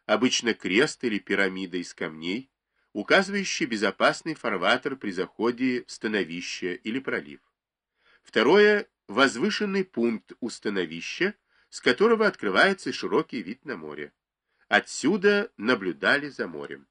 обычно крест или пирамида из камней, указывающий безопасный фарватер при заходе в становище или пролив. Второе – возвышенный пункт у становища, с которого открывается широкий вид на море. Отсюда наблюдали за морем.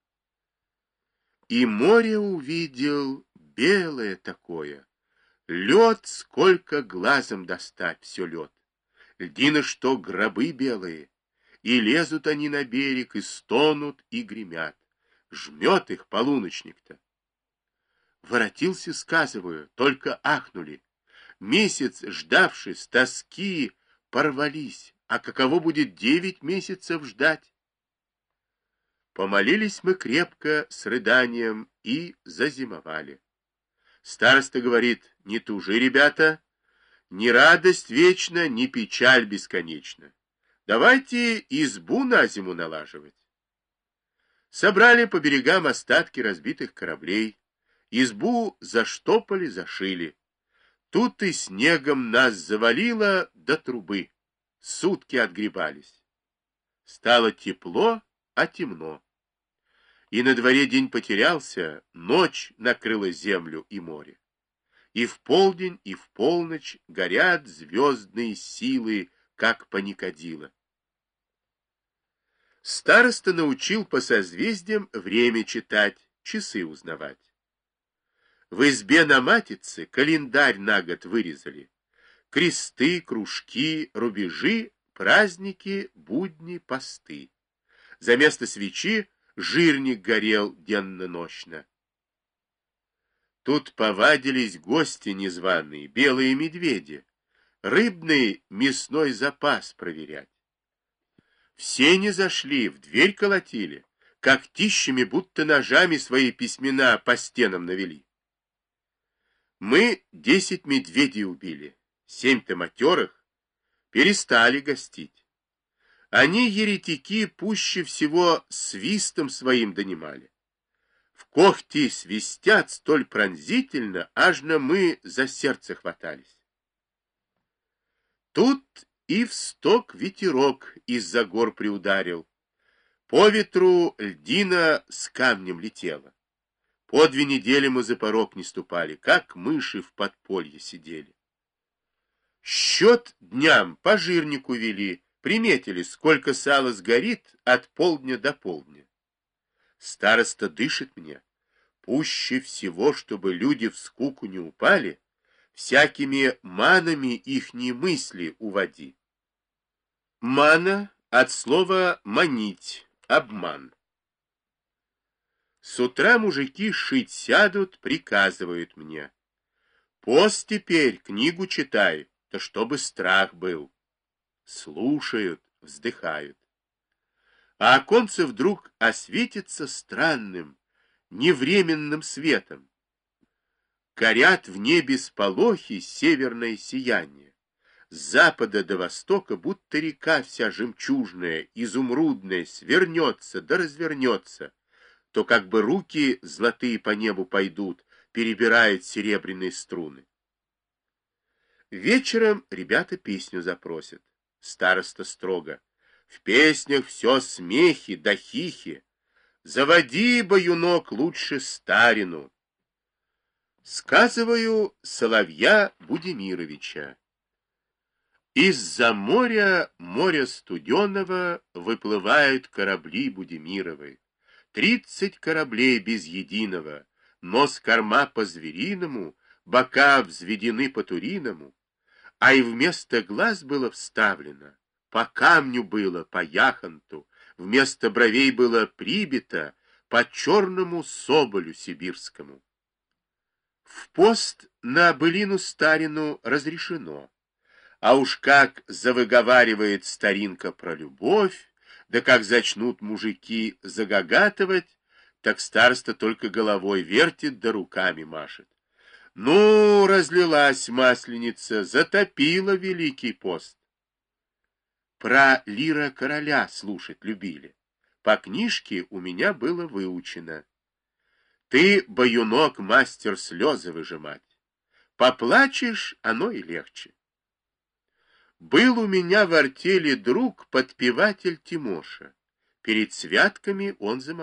И море увидел белое такое. Лед, сколько глазом достать, все лед. Льдины, что гробы белые. И лезут они на берег, и стонут, и гремят. Жмет их полуночник-то. Воротился, сказываю, только ахнули. Месяц, ждавший с тоски, порвались. А каково будет 9 месяцев ждать? Помолились мы крепко с рыданием и зазимовали. Староста говорит: не тужи, ребята, ни радость вечна, ни печаль бесконечна. Давайте избу на зиму налаживать. Собрали по берегам остатки разбитых кораблей, избу заштопали, зашили. Тут и снегом нас завалило до трубы. Сутки отгребались. Стало тепло, а темно. И на дворе день потерялся, ночь накрыла землю и море. И в полдень, и в полночь горят звездные силы, как паникадило. Староста научил по созвездиям время читать, часы узнавать. В избе на Матице календарь на год вырезали. Кресты, кружки, рубежи, праздники, будни, посты. За место свечи жирник горел денно-нощно. Тут повадились гости незваные, белые медведи, рыбный мясной запас проверять. Все не зашли, в дверь колотили, когтищами, будто ножами свои письмена по стенам навели. Мы 10 медведей убили, 7-то матерых, перестали гостить. Они, еретики, пуще всего свистом своим донимали. В когти свистят столь пронзительно, аж на мы за сердце хватались. Тут и в сток ветерок из-за гор приударил. По ветру льдина с камнем летела. По 2 недели мы за порог не ступали, как мыши в подполье сидели. Счет дням по жирнику вели, приметили, сколько сала сгорит от полдня до полдня. Староста дышит мне. Пуще всего, чтобы люди в скуку не упали, всякими манами ихние мысли уводи. Мана от слова манить, обман. С утра мужики шить сядут, приказывают мне. Пост теперь, книгу читай, то чтобы страх был. Слушают, вздыхают. А оконце вдруг осветится странным, невременным светом. Горят в небе сполохи северное сияние. С запада до востока будто река вся жемчужная, изумрудная, свернется да развернется, то как бы руки золотые по небу пойдут, перебирают серебряные струны. Вечером ребята песню запросят. Староста строго: в песнях все смехи да хихи. Заводи, баюнок, лучше старину. Сказываю Соловья Будимировича. Из-за моря студеного, выплывают корабли Будимировы. 30 кораблей без единого, нос корма по-звериному, бока взведены по-туриному, а и вместо глаз было вставлено, по камню было, по яхонту, вместо бровей было прибито по черному соболю сибирскому. В пост на былину старину разрешено, а уж как завыговаривает старинка про любовь, да как зачнут мужики загогатывать, так староста только головой вертит да руками машет. Ну, разлилась масленица, затопила Великий пост. Про Лира короля слушать любили. По книжке у меня было выучено. Ты, баюнок, мастер слезы выжимать. Поплачешь, оно и легче. Был у меня в артели друг, подпеватель Тимоша. Перед святками он замолчал.